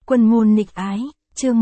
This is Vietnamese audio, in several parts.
Quân môn nghịch ái, chương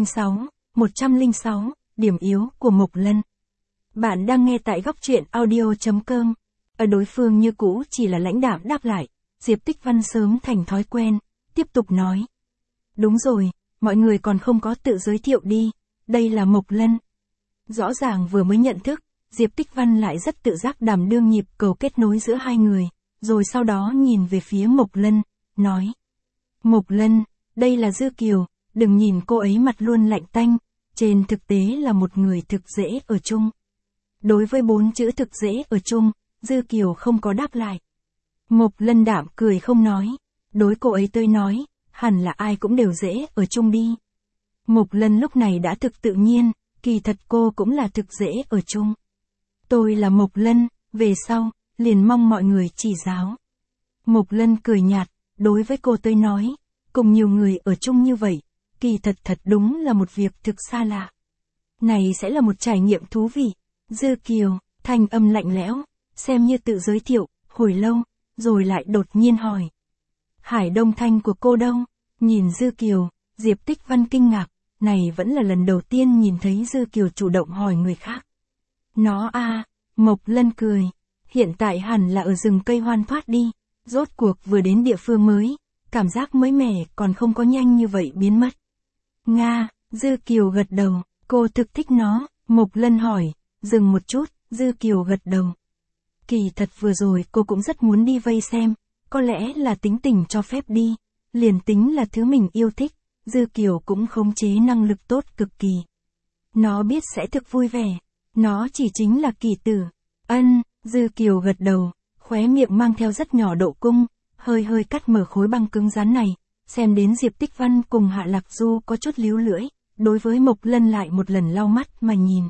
106, điểm yếu của Mộc Lân. Bạn đang nghe tại góc truyện audio.com. Ở đối phương như cũ chỉ là lãnh đạm đáp lại, Diệp Tích Văn sớm thành thói quen, tiếp tục nói. Đúng rồi, mọi người còn không có tự giới thiệu đi, đây là Mộc Lân. Rõ ràng vừa mới nhận thức, Diệp Tích Văn lại rất tự giác đảm đương nhịp cầu kết nối giữa hai người, rồi sau đó nhìn về phía Mộc Lân, nói. Mộc Lân, đây là Dư Kiều, đừng nhìn cô ấy mặt luôn lạnh tanh, trên thực tế là một người thực dễ ở chung. Đối với 4 chữ thực dễ ở chung, Dư Kiều không có đáp lại. Mộc Lân đạm cười không nói, đối cô ấy tôi nói, hẳn là ai cũng đều dễ ở chung đi. Mộc Lân lúc này đã thực tự nhiên, kỳ thật cô cũng là thực dễ ở chung. Tôi là Mộc Lân, về sau, liền mong mọi người chỉ giáo. Mộc Lân cười nhạt, đối với cô tôi nói, cùng nhiều người ở chung như vậy, kỳ thật đúng là một việc thực xa lạ. Này sẽ là một trải nghiệm thú vị. Dư Kiều, thanh âm lạnh lẽo, xem như tự giới thiệu, hồi lâu, rồi lại đột nhiên hỏi. Hải Đông Thanh của cô đâu? Nhìn Dư Kiều, Diệp Tích Văn kinh ngạc, này vẫn là lần đầu tiên nhìn thấy Dư Kiều chủ động hỏi người khác. Nó Mộc Lân cười, hiện tại hẳn là ở rừng cây hoan thoát đi, rốt cuộc vừa đến địa phương mới, cảm giác mới mẻ còn không có nhanh như vậy biến mất. Nga, Dư Kiều gật đầu, cô thực thích nó, Mộc Lân hỏi, dừng một chút, Dư Kiều gật đầu. Kỳ thật vừa rồi cô cũng rất muốn đi vây xem, có lẽ là tính tình cho phép đi, liền tính là thứ mình yêu thích, Dư Kiều cũng khống chế năng lực tốt cực kỳ. Nó biết sẽ thực vui vẻ, nó chỉ chính là kỳ tử. Dư Kiều gật đầu, khóe miệng mang theo rất nhỏ độ cung, hơi cắt mở khối băng cứng rắn này, xem đến Diệp Tích Văn cùng Hạ Lạc Du có chút líu lưỡi, đối với Mộc Lân lại một lần lau mắt mà nhìn.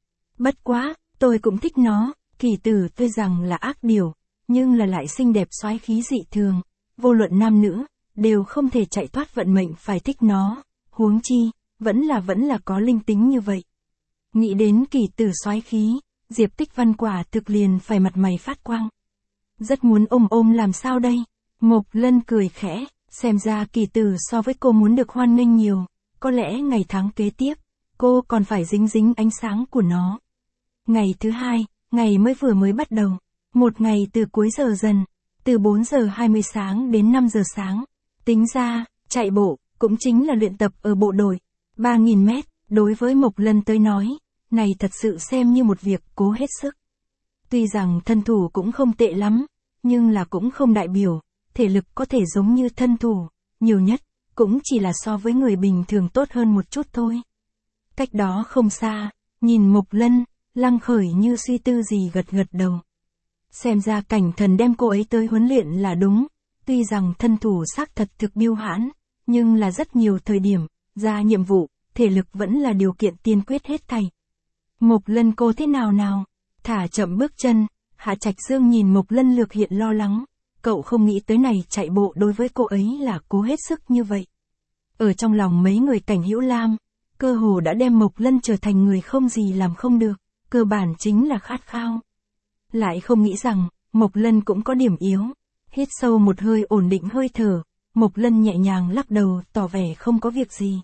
Bất quá, tôi cũng thích nó, kỳ tử tuy rằng là ác điều, nhưng là lại xinh đẹp soái khí dị thường, vô luận nam nữ, đều không thể chạy thoát vận mệnh phải thích nó, huống chi, vẫn là có linh tính như vậy. Nghĩ đến kỳ tử soái khí, Diệp Tích Văn quả thực liền phải mặt mày phát quang. Rất muốn ôm làm sao đây? Mộc Lân cười khẽ, xem ra kỳ tử so với cô muốn được hoan nghênh nhiều, có lẽ ngày tháng kế tiếp, cô còn phải dính ánh sáng của nó. Ngày thứ hai, ngày vừa mới bắt đầu, một ngày từ cuối giờ dần, từ 4 giờ 20 sáng đến 5 giờ sáng, tính ra, chạy bộ, cũng chính là luyện tập ở bộ đội, 3.000 mét, đối với Mộc Lân tới nói, này thật sự xem như một việc cố hết sức. Tuy rằng thân thủ cũng không tệ lắm, nhưng là cũng không đại biểu, thể lực có thể giống như thân thủ, nhiều nhất, cũng chỉ là so với người bình thường tốt hơn một chút thôi. Cách đó không xa, nhìn Mộc Lân, Lăng Khởi như suy tư gì gật đầu. Xem ra Cảnh Thần đem cô ấy tới huấn luyện là đúng, tuy rằng thân thủ xác thật thực biêu hãn, nhưng là rất nhiều thời điểm, ra nhiệm vụ, thể lực vẫn là điều kiện tiên quyết hết thảy. Mộc Lân cô thế nào? Thả chậm bước chân, Hạ Trạch Dương nhìn Mộc Lân lược hiện lo lắng, cậu không nghĩ tới này chạy bộ đối với cô ấy là cố hết sức như vậy. Ở trong lòng mấy người Cảnh Hữu Lam, cơ hồ đã đem Mộc Lân trở thành người không gì làm không được, cơ bản chính là khát khao. Lại không nghĩ rằng, Mộc Lân cũng có điểm yếu. Hít sâu một hơi ổn định hơi thở, Mộc Lân nhẹ nhàng lắc đầu tỏ vẻ không có việc gì.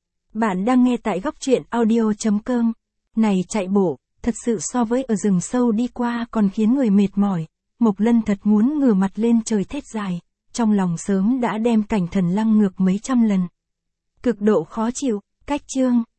Bạn đang nghe tại góc truyện audio.com. Này chạy bộ, thật sự so với ở rừng sâu đi qua còn khiến người mệt mỏi. Mộc Lân thật muốn ngửa mặt lên trời thét dài, trong lòng sớm đã đem Cảnh Thần lăng ngược mấy trăm lần. Cực độ khó chịu, cách chương.